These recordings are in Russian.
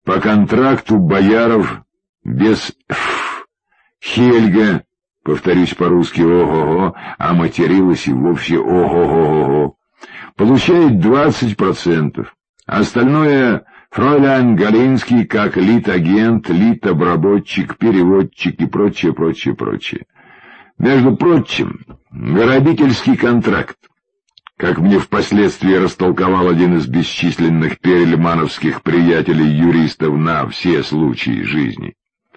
По контракту Бояров без Хельга, повторюсь по-русски, ого-го, а материлась и вовсе ого-го-го, получает 20%. Остальное фройлян Галинский как лид-агент, лид-обработчик, переводчик и прочее, прочее, прочее. Между прочим, грабительский контракт, как мне впоследствии растолковал один из бесчисленных перельмановских приятелей-юристов на все случаи жизни.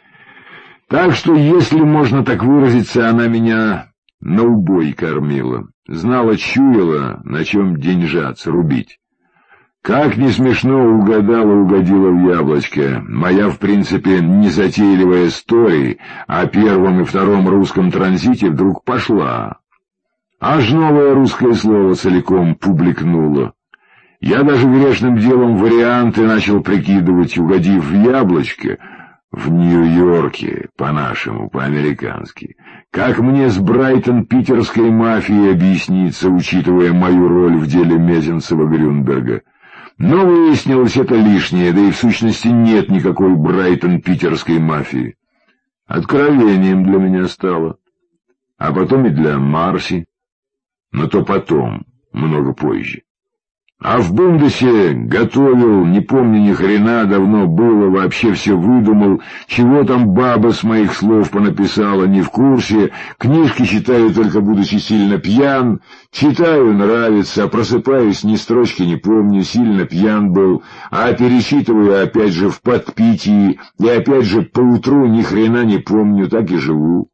Так что, если можно так выразиться, она меня на убой кормила, знала, чуяла, на чем деньжат срубить. Как не смешно, угодила в яблочко. Моя, в принципе, незатейливая история о первом и втором русском транзите вдруг пошла. Аж новое русское слово целиком публикнуло. Я даже грешным делом варианты начал прикидывать, угодив в яблочко, в Нью-Йорке, по-нашему, по-американски. Как мне с Брайтон-питерской мафией объясниться, учитывая мою роль в деле Мезенцева-Грюнберга? Но выяснилось это лишнее, да и в сущности нет никакой Брайтон-питерской мафии. Откровением для меня стало. А потом и для Марси. Но то потом, много позже. А в Бундесе готовил, не помню ни хрена, давно было, вообще все выдумал, чего там баба с моих слов понаписала, не в курсе, книжки читаю только будучи сильно пьян, читаю, нравится, а просыпаюсь, ни строчки не помню, сильно пьян был, а перечитываю опять же в подпитии, и опять же поутру ни хрена не помню, так и живу.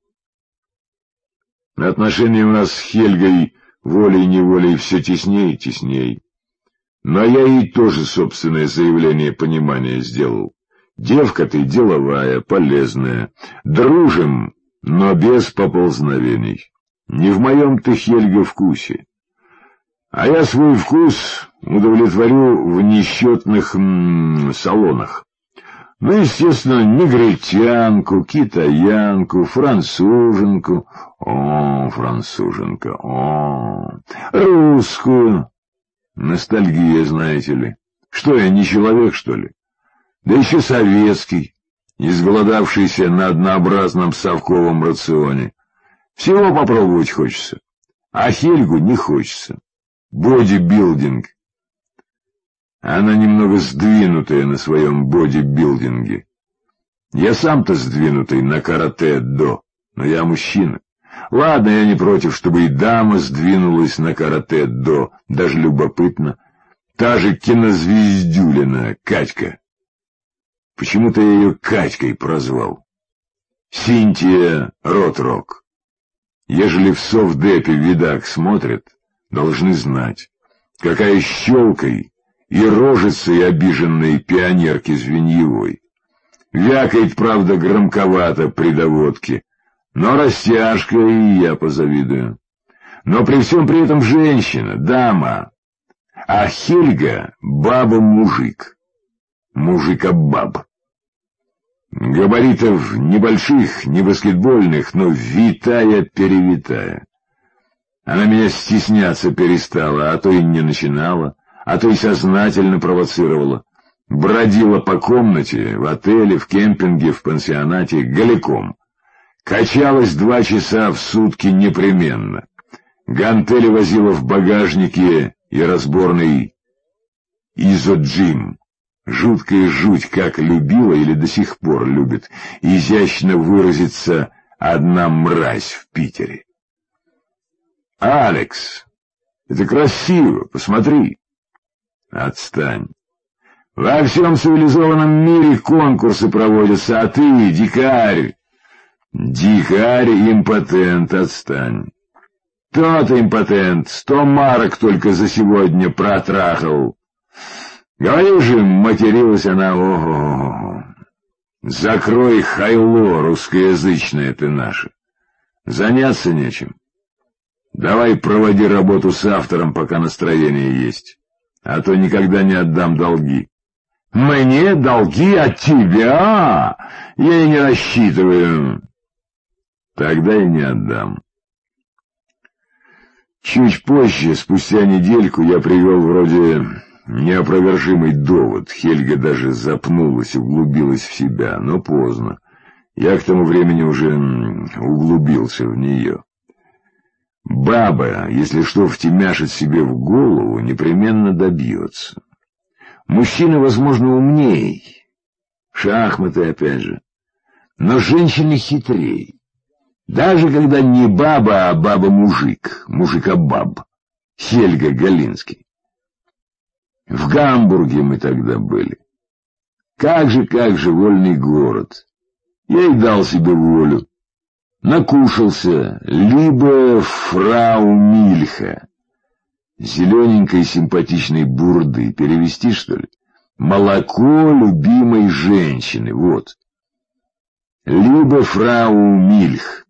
Отношения у нас с Хельгой волей-неволей все теснее и теснее. Но я ей тоже собственное заявление понимания сделал. Девка ты деловая, полезная. Дружим, но без поползновений. Не в моем ты, Хельга, вкусе. А я свой вкус удовлетворю в несчетных салонах. Ну, естественно, негритянку, китаянку, француженку. О, француженка, о, русскую. Ностальгия, знаете ли. Что я, не человек, что ли? Да еще советский, изголодавшийся на однообразном совковом рационе. Всего попробовать хочется, а Хельгу не хочется. Бодибилдинг. Она немного сдвинутая на своем бодибилдинге. Я сам-то сдвинутый на каратэ-до, но я мужчина. Ладно, я не против, чтобы и дама сдвинулась на каратэ-до, даже любопытно. Та же кинозвездюлина, Катька. Почему-то я ее Катькой прозвал. Синтия Ротрок. Ежели в совдепе видак смотрят, должны знать, какая щелкой и рожицей обиженной пионерки Звеньевой. Вякает, правда, громковато при доводке, но растяжка, и я позавидую. Но при всем при этом женщина, дама, а Хельга — баба-мужик, мужика-баб. Габаритов небольших, не баскетбольных, но витая-перевитая. Она меня стесняться перестала, а то и не начинала, а то и сознательно провоцировала. Бродила по комнате, в отеле, в кемпинге, в пансионате, голиком. Качалась 2 часа в сутки непременно. Гантели возила в багажнике и разборный изоджим. Жуткая жуть, как любила или до сих пор любит, изящно выразиться одна мразь в Питере. «Алекс, это красиво, посмотри». «Отстань. Во всем цивилизованном мире конкурсы проводятся, а ты дикарь». «Дикарь-импотент, отстань». «То-то импотент, 100 марок только за сегодня протрахал». Говорю же, материлась она, ого-го. Закрой хайло, русскоязычное ты наше. Заняться нечем. Давай проводи работу с автором, пока настроение есть. А то никогда не отдам долги. Мне долги от тебя? Я и не рассчитываю. Тогда и не отдам. Чуть позже, спустя недельку, я привел вроде неопровержимый довод. Хельга даже запнулась, углубилась в себя, но поздно. Я к тому времени уже углубился в нее. Баба, если что втемяшит себе в голову, непременно добьется. Мужчина, возможно, умней. Шахматы, опять же. Но женщины хитрей. Даже когда не баба, а баба-мужик. Мужика-баб. Хельга Галинский. В Гамбурге мы тогда были. Как же, вольный город. Я и дал себе волю. Накушался, либо фрау Мильха. Зелененькой симпатичной бурды. Перевести, что ли? Молоко любимой женщины, вот. Либо фрау Мильх.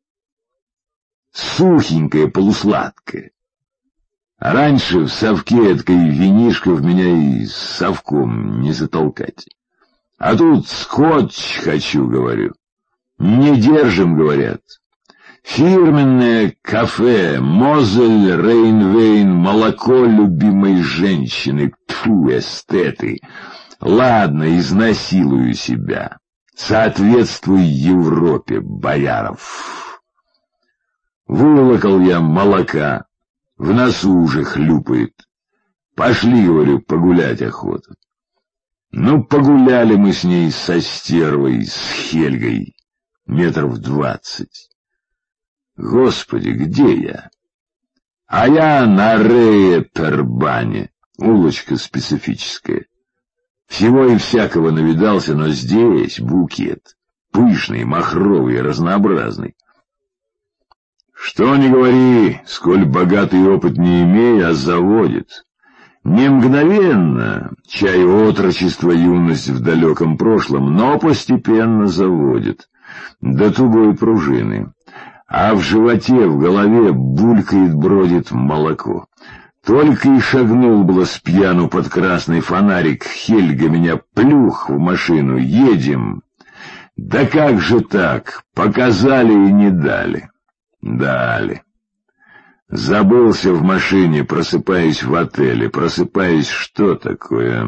Сухенькая, полусладкая. А раньше в совке эткой винишко в меня и с совком не затолкать. А тут скотч хочу, говорю. Не держим, говорят. Фирменное кафе, Мозель, Рейнвейн, молоко любимой женщины. Тьфу, эстеты. Ладно, изнасилую себя. Соответствуй Европе, бояров. Вылокал я молока. В носу уже хлюпает. Пошли, говорю, погулять охота. Ну, погуляли мы с ней со стервой, с Хельгой, 20 метров. Господи, где я? А я на Рее-Пербане, улочка специфическая. Всего и всякого навидался, но здесь букет, пышный, махровый, разнообразный. Что ни говори, сколь богатый опыт не имея, а заводит. Не мгновенно, чай отрочество, юность в далеком прошлом, но постепенно заводит. До тугой пружины. А в животе, в голове булькает, бродит молоко. Только и шагнул было с пьяну под красный фонарик, Хельга меня плюх в машину, едем. Да как же так, показали и не дали. Дали. Забылся в машине, просыпаюсь в отеле, просыпаюсь, что такое?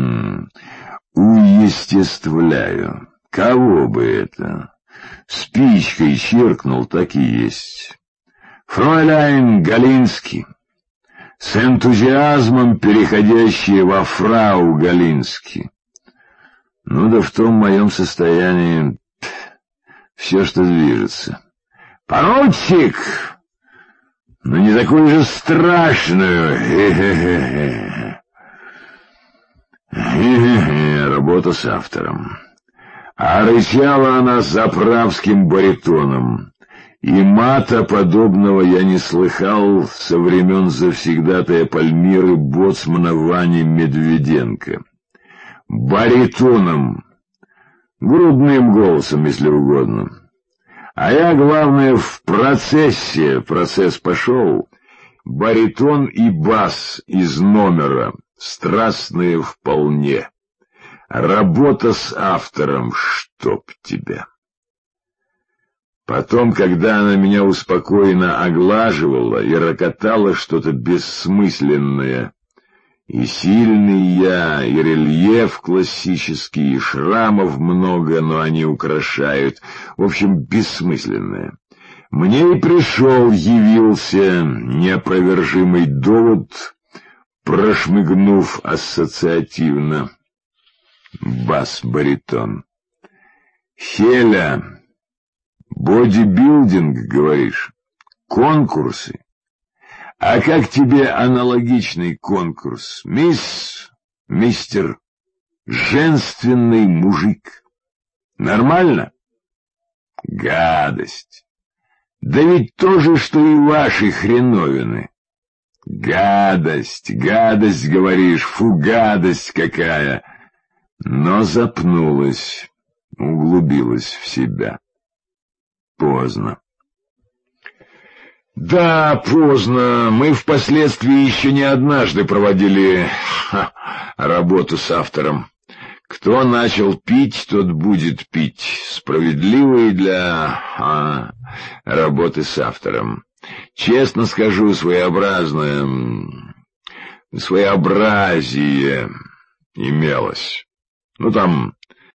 Уестествляю. Кого бы это? Спичкой чиркнул, так и есть. Фройляйн Галинский. С энтузиазмом переходящие во фрау Галинский. Ну да в том моем состоянии все, что движется. «Поручик! Ну не такую же страшную! Работа с автором. А рычала она заправским баритоном. И мата подобного я не слыхал со времен завсегдатая Пальмиры боцмана Вани Медведенко. Баритоном, грудным голосом, если угодно. А я, главное, в процессе, процесс пошел, баритон и бас из номера, страстные вполне. Работа с автором, чтоб тебя. Потом, когда она меня успокоенно оглаживала и рокотала что-то бессмысленное, и сильный я, и рельеф классический, и шрамов много, но они украшают, в общем, бессмысленное. Мне и пришел, явился неопровержимый довод, прошмыгнув ассоциативно. Бас-баритон. Хеля, бодибилдинг, говоришь? Конкурсы? А как тебе аналогичный конкурс? Мистер, женственный мужик. Нормально? Гадость. Да ведь то же, что и ваши хреновины. Гадость, говоришь, фу, гадость какая. Но запнулась, углубилась в себя. Поздно. Да, поздно. Мы впоследствии еще не однажды проводили работу с автором. Кто начал пить, тот будет пить. Справедливо и для работы с автором. Честно скажу, своеобразное своеобразие имелось. Ну, там